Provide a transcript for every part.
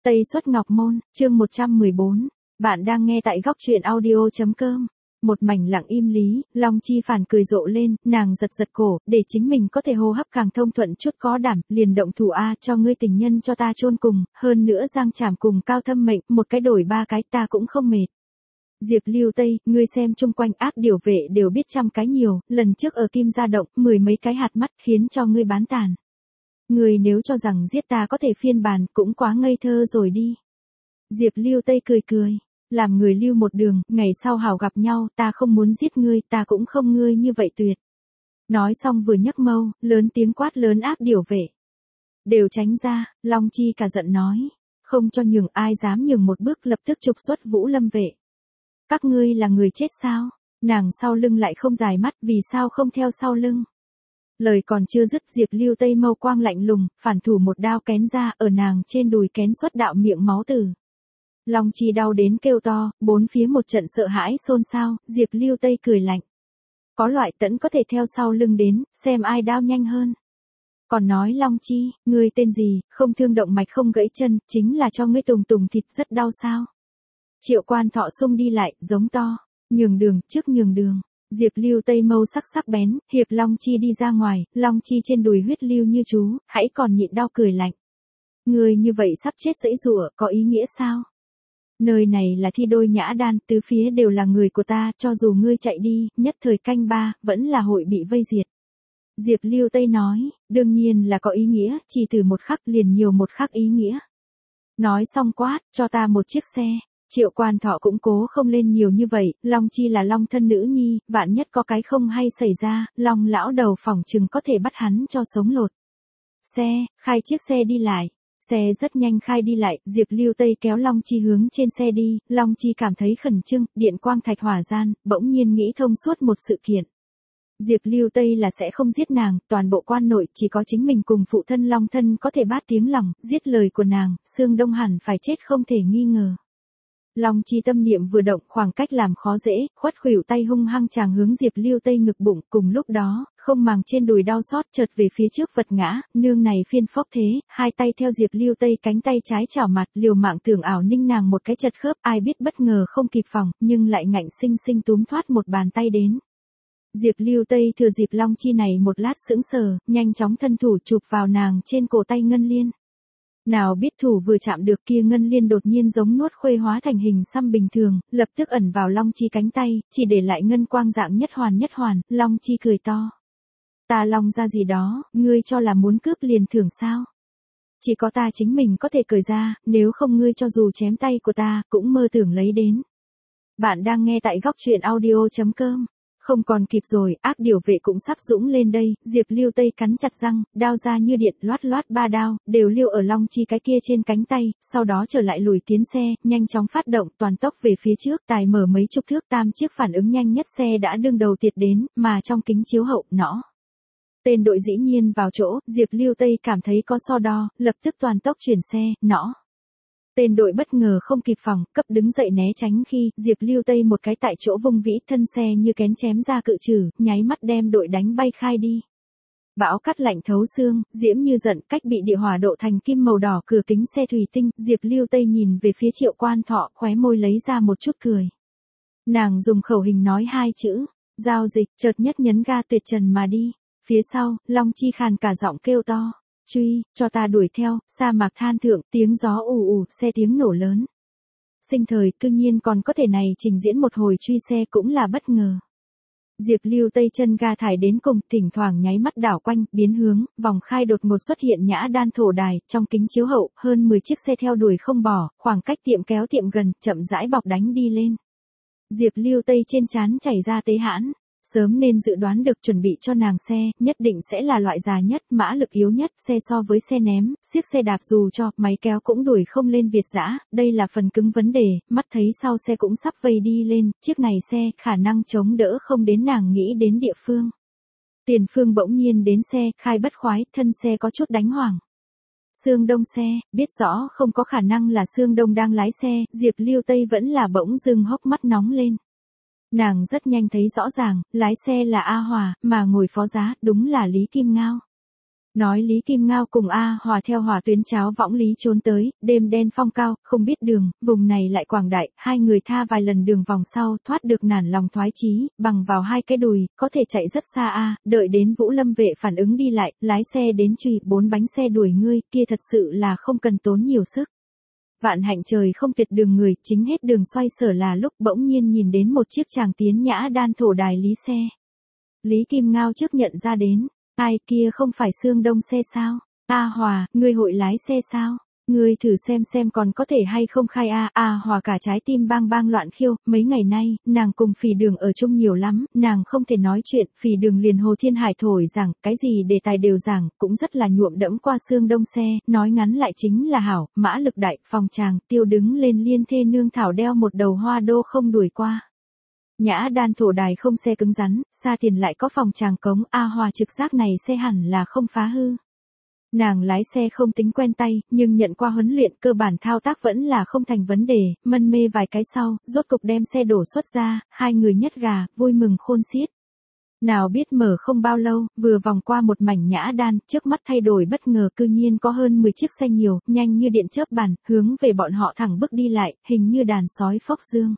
Tây Xuất Ngọc Môn, chương 114. Bạn đang nghe tại góc truyện audio.com. Một mảnh lặng im lý, Long Chi Phản cười rộ lên, nàng giật giật cổ, để chính mình có thể hô hấp càng thông thuận chút có đảm, liền động thủ cho ngươi tình nhân cho ta chôn cùng, hơn nữa giang trảm cùng Cao Thâm Mệnh, một cái đổi ba cái ta cũng không mệt. Diệp Lưu Tây, ngươi xem chung quanh ác điều vệ đều biết trăm cái nhiều, lần trước ở Kim Gia Động, 10 mấy cái hạt mắt khiến cho ngươi bán tàn. Ngươi nếu cho rằng giết ta có thể phiên bản cũng quá ngây thơ rồi đi. Diệp Lưu Tây cười cười, làm người lưu một đường, ngày sau hảo gặp nhau, ta không muốn giết ngươi, ta cũng không ngươi như vậy tuyệt. Nói xong vừa nhấc mâu, lớn tiếng quát lớn ác điều vệ. Đều tránh ra, Long Chi cả giận nói, không cho nhường ai dám nhường một bước lập tức trục xuất Vũ Lâm vệ. Các ngươi là người chết sao? Nàng sau lưng lại không dài mắt, vì sao không theo sau lưng? Lời còn chưa dứt, Diệp Lưu Tây mâu quang lạnh lùng, phản thủ một đao kén ra, ở nàng trên đùi kén xuất đạo miệng máu tử. Long Chi đau đến kêu to, bốn phía một trận sợ hãi xôn xao, Diệp Lưu Tây cười lạnh. Có loại tẫn có thể theo sau lưng đến, xem ai đao nhanh hơn. Còn nói Long Chi, ngươi tên gì, không thương động mạch không gãy chân, chính là cho ngươi tùng tùng thịt rất đau sao? Triệu Quan Thọ xung đi lại, giống to, nhường đường, trước nhường đường. Diệp Lưu Tây mâu sắc sắc bén, hiệp Long Chi đi ra ngoài, Long Chi trên đùi huyết lưu như chú, hãy còn nhịn đau cười lạnh. Ngươi như vậy sắp chết dãy rủa, có ý nghĩa sao? Nơi này là Thi Đôi Nhã Đan, tứ phía đều là người của ta, cho dù ngươi chạy đi, nhất thời canh ba, vẫn là hội bị vây diệt. Diệp Lưu Tây nói, đương nhiên là có ý nghĩa, chỉ từ một khắc liền nhiều một khắc ý nghĩa. Nói xong quát, cho ta một chiếc xe. Triệu Quan Thọ cũng cố không lên nhiều như vậy, Long Chi là Long thân nữ nhi, vạn nhất có cái không hay xảy ra, Long lão đầu phỏng chừng có thể bắt hắn cho sống lột. Xe, khai chiếc xe đi lại. Xe rất nhanh khai đi lại, Diệp Lưu Tây kéo Long Chi hướng trên xe đi, Long Chi cảm thấy khẩn trương, điện quang thạch hỏa gian, bỗng nhiên nghĩ thông suốt một sự kiện. Diệp Lưu Tây là sẽ không giết nàng, toàn bộ quan nội chỉ có chính mình cùng phụ thân Long thân có thể bát tiếng lòng, giết lời của nàng, Sương Đông hẳn phải chết không thể nghi ngờ. Long Chi tâm niệm vừa động, khoảng cách làm khó dễ, khuất khuỷu tay hung hăng chàng hướng Diệp Lưu Tây ngực bụng, cùng lúc đó, không màng trên đùi đau xót chợt về phía trước vật ngã, nương này phiên phốc thế, hai tay theo Diệp Lưu Tây cánh tay trái chảo mặt, liều mạng tưởng ảo ninh nàng một cái chật khớp, ai biết bất ngờ không kịp phòng, nhưng lại ngạnh sinh sinh túm thoát một bàn tay đến. Diệp Lưu Tây thừa dịp Long Chi này một lát sững sờ, nhanh chóng thân thủ chụp vào nàng trên cổ tay ngân liên. Nào biết thủ vừa chạm được kia ngân liên đột nhiên giống nuốt khuê hóa thành hình xăm bình thường, lập tức ẩn vào Long Chi cánh tay, chỉ để lại ngân quang dạng nhất hoàn, Long Chi cười to. Ta Long ra gì đó, ngươi cho là muốn cướp liền thưởng sao? Chỉ có ta chính mình có thể cởi ra, nếu không ngươi cho dù chém tay của ta, cũng mơ tưởng lấy đến. Bạn đang nghe tại góc truyện audio.com. Không còn kịp rồi, ác điều vệ cũng sắp dũng lên đây, Diệp Lưu Tây cắn chặt răng, đao ra như điện, loát ba đao, đều liêu ở Long Chi cái kia trên cánh tay, sau đó trở lại lùi tiến xe, nhanh chóng phát động, toàn tốc về phía trước, tài mở mấy chục thước, tam chiếc phản ứng nhanh nhất xe đã đương đầu tiệt đến, mà trong kính chiếu hậu, nõ. Tên đội dĩ nhiên vào chỗ, Diệp Lưu Tây cảm thấy có so đo, lập tức toàn tốc chuyển xe, nõ. Tên đội bất ngờ không kịp phòng, cấp đứng dậy né tránh khi Diệp Lưu Tây một cái tại chỗ vung vĩ thân xe như kén chém ra cự trừ, nháy mắt đem đội đánh bay khai đi. Bão cắt lạnh thấu xương, diễm như giận, cách bị địa hỏa độ thành kim màu đỏ cửa kính xe thủy tinh, Diệp Lưu Tây nhìn về phía Triệu Quan Thọ, khóe môi lấy ra một chút cười. Nàng dùng khẩu hình nói hai chữ, giao dịch, chợt nhất nhấn ga tuyệt trần mà đi. Phía sau, Long Chi khàn cả giọng kêu to. Truy, cho ta đuổi theo, sa mạc than thượng, tiếng gió ù, xe tiếng nổ lớn. Sinh thời, cư nhiên còn có thể này trình diễn một hồi truy xe cũng là bất ngờ. Diệp Lưu Tây chân ga thải đến cùng, thỉnh thoảng nháy mắt đảo quanh, biến hướng, vòng khai đột ngột xuất hiện Nhã Đan thổ đài, trong kính chiếu hậu, hơn 10 chiếc xe theo đuổi không bỏ, khoảng cách tiệm kéo tiệm gần, chậm rãi bọc đánh đi lên. Diệp Lưu Tây trên trán chảy ra tế hãn. Sớm nên dự đoán được chuẩn bị cho nàng xe, nhất định sẽ là loại già nhất, mã lực yếu nhất, xe so với xe ném, xiếc xe đạp dù cho, máy kéo cũng đuổi không lên Việt dã, đây là phần cứng vấn đề, mắt thấy sau xe cũng sắp vây đi lên, chiếc này xe, khả năng chống đỡ không đến nàng nghĩ đến địa phương. Tiền phương bỗng nhiên đến xe, khai bất khoái, thân xe có chút đánh hoảng. Sương Đông xe, biết rõ không có khả năng là Sương Đông đang lái xe, Diệp Lưu Tây vẫn là bỗng dưng hốc mắt nóng lên. Nàng rất nhanh thấy rõ ràng, lái xe là A Hòa, mà ngồi phó giá, đúng là Lý Kim Ngao. Nói Lý Kim Ngao cùng A Hòa theo hỏa tuyến cháo võng lý trốn tới, đêm đen phong cao, không biết đường, vùng này lại quảng đại, hai người tha vài lần đường vòng sau, thoát được nản lòng thoái chí, bằng vào hai cái đùi, có thể chạy rất xa a, đợi đến Vũ Lâm vệ phản ứng đi lại, lái xe đến truy, 4 bánh xe đuổi ngươi, kia thật sự là không cần tốn nhiều sức. Vạn hạnh trời không tuyệt đường người, chính hết đường xoay sở là lúc bỗng nhiên nhìn đến một chiếc chàng tiến nhã đan thổ đài lý xe. Lý Kim Ngao trước nhận ra đến. Ai kia không phải Sương Đông xe sao? A Hòa, ngươi hội lái xe sao? Ngươi thử xem còn có thể hay không khai A Hòa cả trái tim bang bang loạn khiêu, mấy ngày nay, nàng cùng Phỉ Đường ở chung nhiều lắm, nàng không thể nói chuyện, Phỉ Đường liền Hồ Thiên Hải thổi rằng, cái gì đề tài đều giảng, cũng rất là nhuộm đẫm qua Sương Đông xe, nói ngắn lại chính là hảo, mã lực đại, phòng tràng, tiêu đứng lên liên thê nương thảo đeo một đầu hoa đô không đuổi qua. Nhã đan thổ đài không xe cứng rắn, xa tiền lại có phòng tràng cống, A Hòa trực giác này xe hẳn là không phá hư. Nàng lái xe không tính quen tay, nhưng nhận qua huấn luyện cơ bản thao tác vẫn là không thành vấn đề, mân mê vài cái sau, rốt cục đem xe đổ xuất ra, hai người nhất gà, vui mừng khôn xiết. Nào biết mở không bao lâu, vừa vòng qua một mảnh nhã đan, trước mắt thay đổi bất ngờ cư nhiên có hơn 10 chiếc xe nhiều, nhanh như điện chớp bàn, hướng về bọn họ thẳng bước đi lại, hình như đàn sói phốc dương.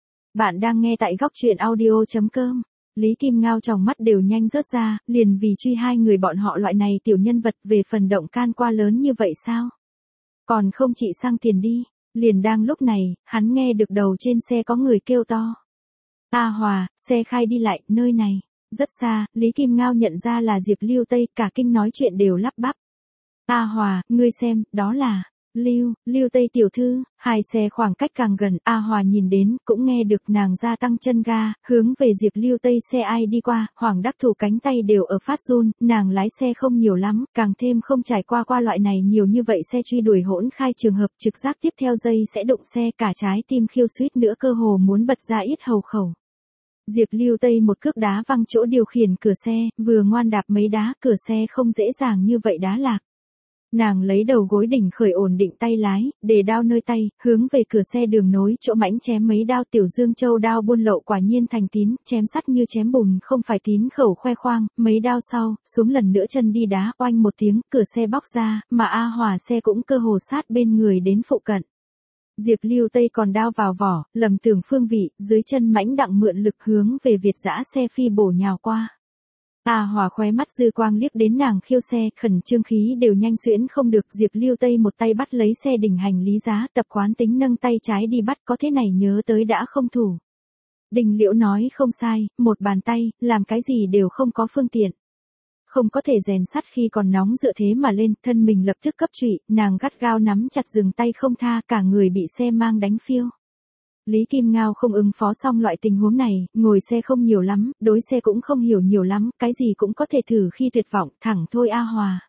Bạn đang nghe tại góc truyện audio.com. Lý Kim Ngao trong mắt đều nhanh rớt ra, liền vì truy hai người bọn họ loại này tiểu nhân vật về phần động can qua lớn như vậy sao? Còn không chị sang tiền đi. Liền đang lúc này, hắn nghe được đầu trên xe có người kêu to. A Hòa, xe khai đi lại, nơi này. Rất xa, Lý Kim Ngao nhận ra là Diệp Lưu Tây, cả kinh nói chuyện đều lắp bắp. A Hòa, ngươi xem, đó là... Lưu Tây tiểu thư, hai xe khoảng cách càng gần, A Hòa nhìn đến, cũng nghe được nàng gia tăng chân ga, hướng về Diệp Lưu Tây xe ai đi qua, Hoàng Đắc Thủ cánh tay đều ở phát run, nàng lái xe không nhiều lắm, càng thêm không trải qua loại này nhiều như vậy xe truy đuổi hỗn khai trường hợp trực giác tiếp theo giây sẽ đụng xe, cả trái tim khiêu suýt nữa cơ hồ muốn bật ra yết hầu khẩu. Diệp Lưu Tây một cước đá văng chỗ điều khiển cửa xe, vừa ngoan đạp mấy đá, cửa xe không dễ dàng như vậy đá lạc. Nàng lấy đầu gối đỉnh khởi ổn định tay lái, để đao nơi tay, hướng về cửa xe đường nối chỗ mãnh chém mấy đao. Tiểu Dương Châu đao buôn lậu quả nhiên thành tín, chém sắt như chém bùn, không phải tín khẩu khoe khoang, mấy đao sau, xuống lần nữa chân đi đá, oanh một tiếng, cửa xe bóc ra, mà A Hòa xe cũng cơ hồ sát bên người đến phụ cận. Diệp Lưu Tây còn đao vào vỏ, lầm tưởng phương vị, dưới chân mãnh đặng mượn lực hướng về Việt dã xe phi bổ nhào qua. A Hòa khóe mắt dư quang liếc đến nàng khiêu xe, khẩn trương khí đều nhanh xuyễn không được. Diệp Lưu Tây một tay bắt lấy xe đỉnh hành lý giá, tập quán tính nâng tay trái đi bắt, có thế này nhớ tới đã không thủ. Đình Liễu nói không sai, một bàn tay, làm cái gì đều không có phương tiện. Không có thể rèn sắt khi còn nóng dựa thế mà lên, thân mình lập tức cấp trụy, nàng gắt gao nắm chặt dừng tay không tha, cả người bị xe mang đánh phiêu. Lý Kim Ngao không ứng phó xong loại tình huống này, ngồi xe không nhiều lắm, đối xe cũng không hiểu nhiều lắm, cái gì cũng có thể thử khi tuyệt vọng, thẳng thôi A Hòa.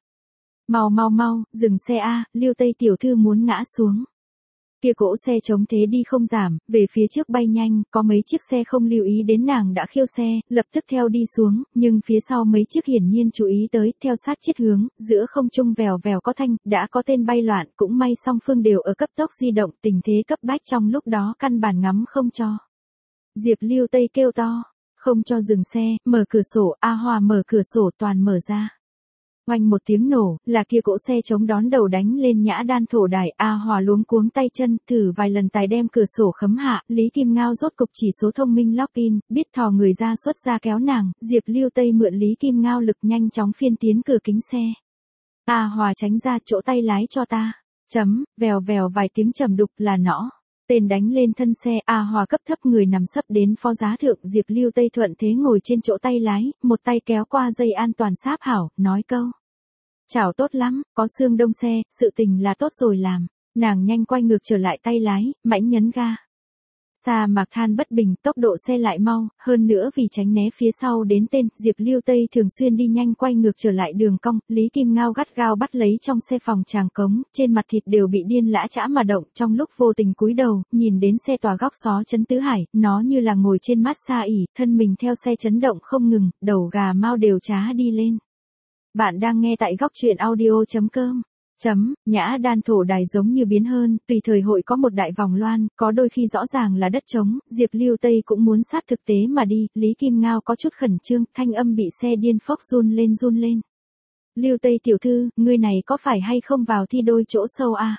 Mau, dừng xe A, Lưu Tây tiểu thư muốn ngã xuống. Kia cỗ xe chống thế đi không giảm, về phía trước bay nhanh, có mấy chiếc xe không lưu ý đến nàng đã khiêu xe, lập tức theo đi xuống, nhưng phía sau mấy chiếc hiển nhiên chú ý tới, theo sát chiết hướng, giữa không trung vèo vèo có thanh, đã có tên bay loạn, cũng may song phương đều ở cấp tốc di động, tình thế cấp bách trong lúc đó căn bản ngắm không cho. Diệp Lưu Tây kêu to, không cho dừng xe, mở cửa sổ, A Hòa mở cửa sổ toàn mở ra. Oanh một tiếng nổ, là kia cỗ xe chống đón đầu đánh lên nhã đan thổ đài. A Hòa luống cuống tay chân, thử vài lần tài đem cửa sổ khấm hạ, Lý Kim Ngao rốt cục chỉ số thông minh lock in, biết thò người ra xuất ra kéo nàng, Diệp Lưu Tây mượn Lý Kim Ngao lực nhanh chóng phiên tiến cửa kính xe. A Hòa tránh ra, chỗ tay lái cho ta. Vèo vài tiếng trầm đục là nõ. Tên đánh lên thân xe, A Hòa cấp thấp người nằm sấp đến phó giá thượng, Diệp Lưu Tây thuận thế ngồi trên chỗ tay lái, một tay kéo qua dây an toàn sáp hảo, nói câu. Chào tốt lắm, có Sương Đông xe, sự tình là tốt rồi làm. Nàng nhanh quay ngược trở lại tay lái, mãnh nhấn ga. Sa mạc than bất bình, tốc độ xe lại mau, hơn nữa vì tránh né phía sau đến tên, Diệp Lưu Tây thường xuyên đi nhanh quay ngược trở lại đường cong, Lý Kim Ngao gắt gao bắt lấy trong xe phòng tràng cống, trên mặt thịt đều bị điên lã chã mà động, trong lúc vô tình cúi đầu, nhìn đến xe tòa góc xó chấn tứ hải, nó như là ngồi trên mát xa ỉ, thân mình theo xe chấn động không ngừng, đầu gà mau đều trá đi lên. Bạn đang nghe tại góc truyện audio.com. Nhã đan thổ đài giống như biến hơn, tùy thời hội có một đại vòng loan, có đôi khi rõ ràng là đất trống, Diệp Lưu Tây cũng muốn sát thực tế mà đi, Lý Kim Ngao có chút khẩn trương, thanh âm bị xe điên phốc run lên. Lưu Tây tiểu thư, ngươi này có phải hay không vào thi đôi chỗ sâu à?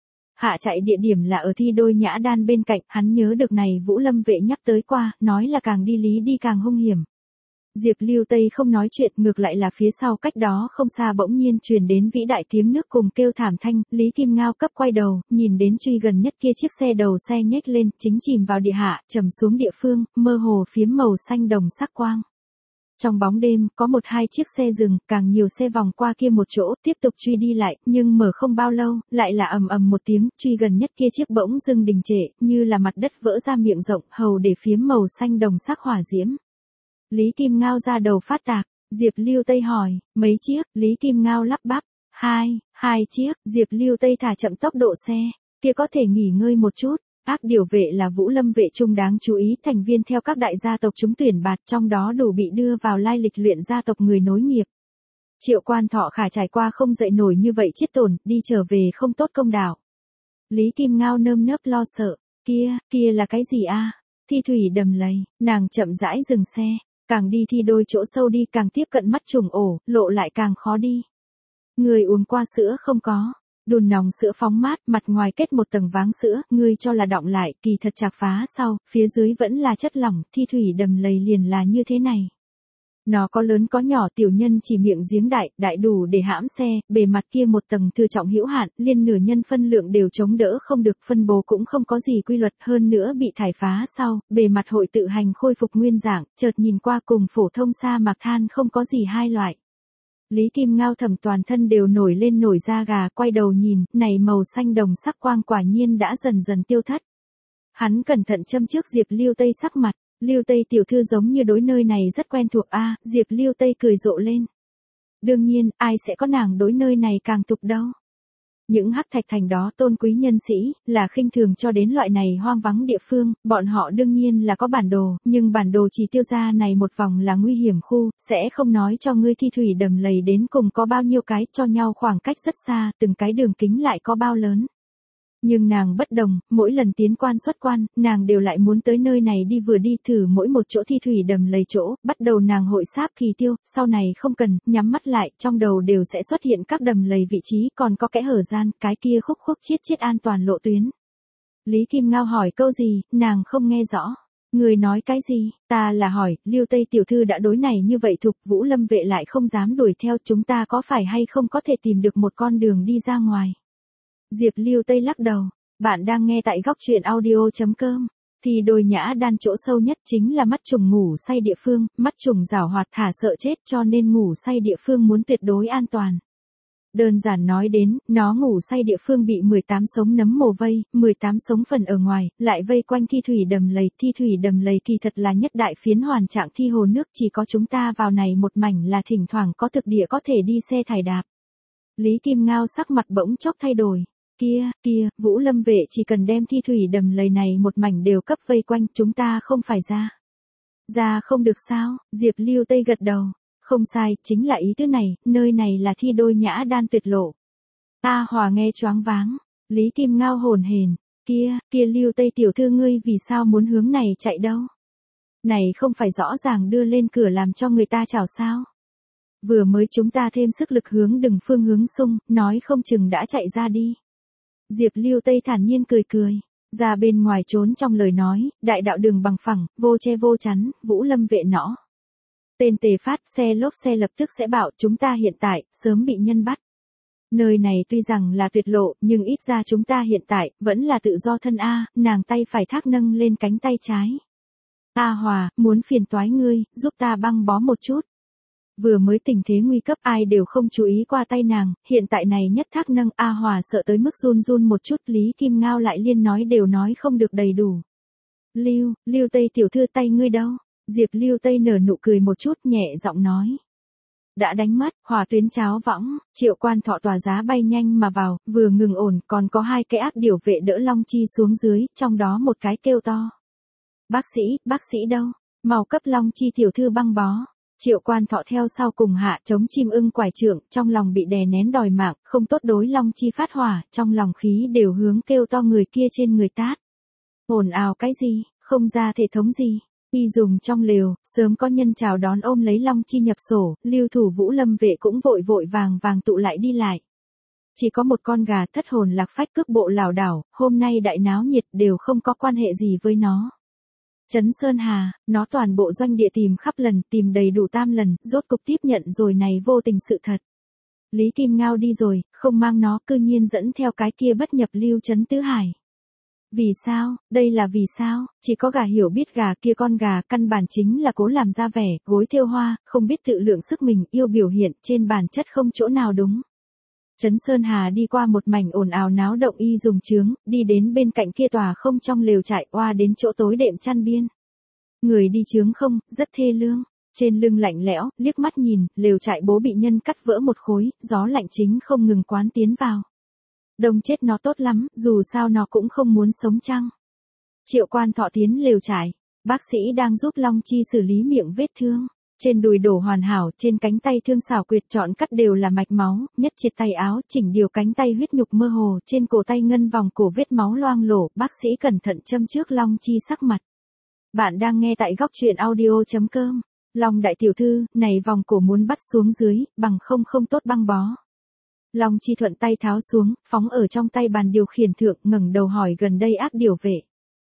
Hạ chạy địa điểm là ở thi đôi nhã đan bên cạnh, hắn nhớ được này Vũ Lâm vệ nhắc tới qua, nói là càng đi lý đi càng hung hiểm. Diệp Lưu Tây không nói chuyện, ngược lại là phía sau cách đó không xa bỗng nhiên truyền đến vĩ đại tiếng nước cùng kêu thảm thanh, Lý Kim Ngao cấp quay đầu, nhìn đến truy gần nhất kia chiếc xe đầu xe nhếch lên, chính chìm vào địa hạ, trầm xuống địa phương, mơ hồ phiếm màu xanh đồng sắc quang. Trong bóng đêm, có một hai chiếc xe dừng, càng nhiều xe vòng qua kia một chỗ, tiếp tục truy đi lại, nhưng mở không bao lâu, lại là ầm ầm một tiếng, truy gần nhất kia chiếc bỗng dừng đình trệ, như là mặt đất vỡ ra miệng rộng, hầu để phiếm màu xanh đồng sắc hỏa diễm. Lý Kim Ngao ra đầu phát tạc, Diệp Lưu Tây hỏi, mấy chiếc, Lý Kim Ngao lắp bắp, hai chiếc, Diệp Lưu Tây thả chậm tốc độ xe, kia có thể nghỉ ngơi một chút. Ác điều vệ là Vũ Lâm vệ trung đáng chú ý, thành viên theo các đại gia tộc chúng tuyển bạt, trong đó đủ bị đưa vào lai lịch luyện gia tộc người nối nghiệp. Triệu Quan Thọ Khả trải qua không dậy nổi như vậy chết tổn, đi trở về không tốt công đạo. Lý Kim Ngao nơm nớp lo sợ, kia là cái gì a? Thi thủy đầm lầy, nàng chậm rãi dừng xe, càng đi thi đôi chỗ sâu đi càng tiếp cận mắt trùng ổ, lộ lại càng khó đi. Người uống qua sữa không có? Đùn nòng sữa phóng mát, mặt ngoài kết một tầng váng sữa, ngươi cho là đọng lại, kỳ thật chạc phá sau, phía dưới vẫn là chất lỏng, thi thủy đầm lầy liền là như thế này. Nó có lớn có nhỏ, tiểu nhân chỉ miệng giếng đại đủ để hãm xe, bề mặt kia một tầng thừa trọng hữu hạn, liên nửa nhân phân lượng đều chống đỡ không được, phân bố cũng không có gì quy luật, hơn nữa bị thải phá sau, bề mặt hội tự hành khôi phục nguyên dạng, chợt nhìn qua cùng phổ thông sa mạc than không có gì hai loại. Lý Kim Ngao thầm toàn thân đều nổi lên nổi da gà, quay đầu nhìn, này màu xanh đồng sắc quang quả nhiên đã dần dần tiêu thất. Hắn cẩn thận châm trước Diệp Lưu Tây sắc mặt, Lưu Tây tiểu thư giống như đối nơi này rất quen thuộc a. Diệp Lưu Tây cười rộ lên. Đương nhiên, ai sẽ có nàng đối nơi này càng tục đâu. Những hắc thạch thành đó tôn quý nhân sĩ, là khinh thường cho đến loại này hoang vắng địa phương, bọn họ đương nhiên là có bản đồ, nhưng bản đồ chỉ tiêu ra này một vòng là nguy hiểm khu, sẽ không nói cho ngươi thi thủy đầm lầy đến cùng có bao nhiêu cái, cho nhau khoảng cách rất xa, từng cái đường kính lại có bao lớn. Nhưng nàng bất đồng, mỗi lần tiến quan xuất quan, nàng đều lại muốn tới nơi này đi vừa đi thử mỗi một chỗ thi thủy đầm lầy chỗ, bắt đầu nàng hội sáp kỳ tiêu, sau này không cần, nhắm mắt lại, trong đầu đều sẽ xuất hiện các đầm lầy vị trí, còn có kẽ hở gian, cái kia khúc chiết an toàn lộ tuyến. Lý Kim Ngao hỏi câu gì, nàng không nghe rõ. Người nói cái gì, ta là hỏi, Lưu Tây tiểu thư đã đối này như vậy thục, Vũ Lâm vệ lại không dám đuổi theo, chúng ta có phải hay không có thể tìm được một con đường đi ra ngoài. Diệp Lưu Tây lắc đầu, bạn đang nghe tại góc truyện audio.com. Thì đôi nhã đan chỗ sâu nhất chính là mắt trùng ngủ say địa phương, mắt trùng giảo hoạt thả sợ chết cho nên ngủ say địa phương muốn tuyệt đối an toàn. Đơn giản nói đến, nó ngủ say địa phương bị 18 sống nấm mồ vây, 18 sống phần ở ngoài, lại vây quanh thi thủy đầm lầy kỳ thật là nhất đại phiến hoàn trạng thi hồ nước, chỉ có chúng ta vào này một mảnh là thỉnh thoảng có thực địa có thể đi xe thải đạp. Lý Kim Ngao sắc mặt bỗng chốc thay đổi. Kia, Vũ Lâm vệ chỉ cần đem thi thủy đầm lầy này một mảnh đều cấp vây quanh, chúng ta không phải ra. Ra không được sao, Diệp Lưu Tây gật đầu. Không sai, chính là ý thứ này, nơi này là thi đôi nhã đan tuyệt lộ. A Hòa nghe choáng váng, Lý Kim Ngao hồn hển, kia Lưu Tây tiểu thư ngươi vì sao muốn hướng này chạy đâu? Này không phải rõ ràng đưa lên cửa làm cho người ta chào sao? Vừa mới chúng ta thêm sức lực hướng đừng phương hướng xung, nói không chừng đã chạy ra đi. Diệp Lưu Tây thản nhiên cười, ra bên ngoài trốn trong lời nói, đại đạo đường bằng phẳng, vô che vô chắn, Vũ Lâm vệ nõ. Tên tề phát, xe lốp xe lập tức sẽ bảo chúng ta hiện tại, sớm bị nhân bắt. Nơi này tuy rằng là tuyệt lộ, nhưng ít ra chúng ta hiện tại, vẫn là tự do thân A, nàng tay phải thác nâng lên cánh tay trái. A Hòa, muốn phiền toái ngươi, giúp ta băng bó một chút. Vừa mới tình thế nguy cấp ai đều không chú ý qua tay nàng, hiện tại này nhất thác nâng A Hòa sợ tới mức run một chút, Lý Kim Ngao lại liên nói đều nói không được đầy đủ. Lưu Tây tiểu thư tay ngươi đâu? Diệp Lưu Tây nở nụ cười một chút nhẹ giọng nói. Đã đánh mất, hỏa tuyến cháo võng, Triệu Quan Thọ tòa giá bay nhanh mà vào, vừa ngừng ổn, còn có hai cái ác điều vệ đỡ Long Chi xuống dưới, trong đó một cái kêu to. Bác sĩ đâu? Mau cấp Long Chi tiểu thư băng bó. Triệu Quan Thọ theo sau cùng hạ chống chim ưng quải trượng, trong lòng bị đè nén đòi mạng, không tốt đối Long Chi phát hỏa, trong lòng khí đều hướng kêu to người kia trên người tát. Ồn ào cái gì, không ra thể thống gì. Y dùng trong lều, sớm có nhân chào đón ôm lấy Long Chi nhập sổ, lưu thủ Vũ Lâm vệ cũng vội vội vàng vàng tụ lại đi lại. Chỉ có một con gà thất hồn lạc phách cước bộ lảo đảo, hôm nay đại náo nhiệt đều không có quan hệ gì với nó. Trấn Sơn Hà, nó toàn bộ doanh địa tìm khắp lần, tìm đầy đủ 3 lần, rốt cục tiếp nhận rồi này vô tình sự thật. Lý Kim Ngao đi rồi, không mang nó, cư nhiên dẫn theo cái kia bất nhập lưu Trấn Tứ Hải. Vì sao, đây là vì sao, chỉ có gà hiểu biết gà kia con gà căn bản chính là cố làm ra vẻ, gối thêu hoa, không biết tự lượng sức mình, yêu biểu hiện, trên bản chất không chỗ nào đúng. Trấn Sơn Hà đi qua một mảnh ồn ào náo động y dùng chướng, đi đến bên cạnh kia tòa không trong lều trại oa đến chỗ tối đệm chăn biên. Người đi chướng không, rất thê lương. Trên lưng lạnh lẽo, liếc mắt nhìn, lều trại bố bị nhân cắt vỡ một khối, gió lạnh chính không ngừng quán tiến vào. Đông chết nó tốt lắm, dù sao nó cũng không muốn sống chăng. Triệu Quan Thọ tiến lều trại, bác sĩ đang giúp Long Chi xử lý miệng vết thương. Trên đùi đổ hoàn hảo, trên cánh tay thương xảo quyệt chọn cắt đều là mạch máu, nhất triệt tay áo, chỉnh điều cánh tay huyết nhục mơ hồ, trên cổ tay ngân vòng cổ vết máu loang lổ, bác sĩ cẩn thận châm trước Long Chi sắc mặt. Bạn đang nghe tại góc truyện audio.com. Long đại tiểu thư, này vòng cổ muốn bắt xuống dưới, bằng không tốt băng bó. Long Chi thuận tay tháo xuống, phóng ở trong tay bàn điều khiển thượng, ngẩng đầu hỏi gần đây ác điều vệ.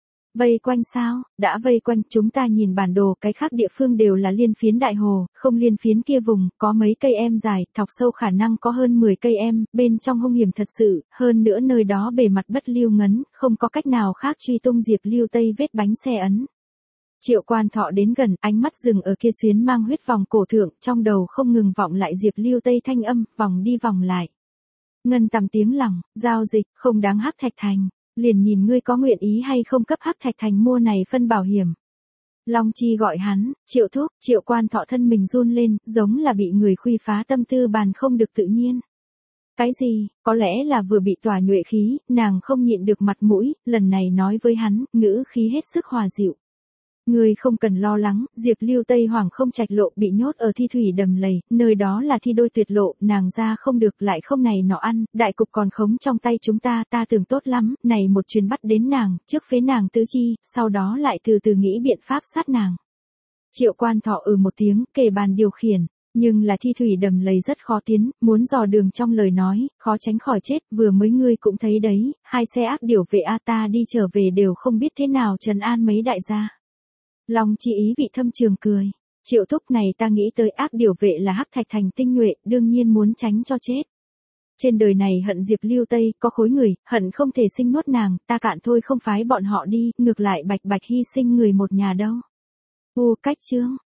Vây quanh sao, đã vây quanh, chúng ta nhìn bản đồ, cái khác địa phương đều là liên phiến đại hồ, không liên phiến kia vùng, có mấy cây em dài, thọc sâu khả năng có hơn 10 cây em, bên trong hung hiểm thật sự, hơn nữa nơi đó bề mặt bất lưu ngấn, không có cách nào khác truy tung Diệp Lưu Tây vết bánh xe ấn. Triệu Quan Thọ đến gần, ánh mắt dừng ở kia xuyến mang huyết vòng cổ thượng, trong đầu không ngừng vọng lại Diệp Lưu Tây thanh âm, vòng đi vòng lại. Ngân tầm tiếng lòng, giao dịch, không đáng Hắc Thạch Thành. Liền nhìn ngươi có nguyện ý hay không cấp Hắc Thạch Thành mua này phân bảo hiểm. Long Chi gọi hắn, Triệu thúc, Triệu Quan Thọ thân mình run lên, giống là bị người khuy phá tâm tư bàn không được tự nhiên. Cái gì, có lẽ là vừa bị tỏa nhuệ khí, nàng không nhịn được mặt mũi, lần này nói với hắn, ngữ khí hết sức hòa dịu. Ngươi không cần lo lắng, Diệp Lưu Tây Hoàng không trạch lộ bị nhốt ở thi thủy đầm lầy, nơi đó là thi đôi tuyệt lộ, nàng ra không được lại không này nọ ăn, đại cục còn khống trong tay chúng ta, ta tưởng tốt lắm, này một chuyến bắt đến nàng, trước phế nàng tứ chi, sau đó lại từ từ nghĩ biện pháp sát nàng. Triệu Quan Thọ một tiếng, kề bàn điều khiển, nhưng là thi thủy đầm lầy rất khó tiến, muốn dò đường trong lời nói, khó tránh khỏi chết, vừa mới ngươi cũng thấy đấy, 2 xe ác điều vệ A ta đi trở về đều không biết thế nào trấn an mấy đại gia. Long Chi ý vị thâm trường cười. Triệu thúc này ta nghĩ tới ác điều vệ là Hắc Thạch Thành tinh nhuệ, đương nhiên muốn tránh cho chết. Trên đời này hận Diệp Lưu Tây, có khối người, hận không thể sinh nuốt nàng, ta cạn thôi không phái bọn họ đi, ngược lại bạch bạch hy sinh người một nhà đâu. Cách chương.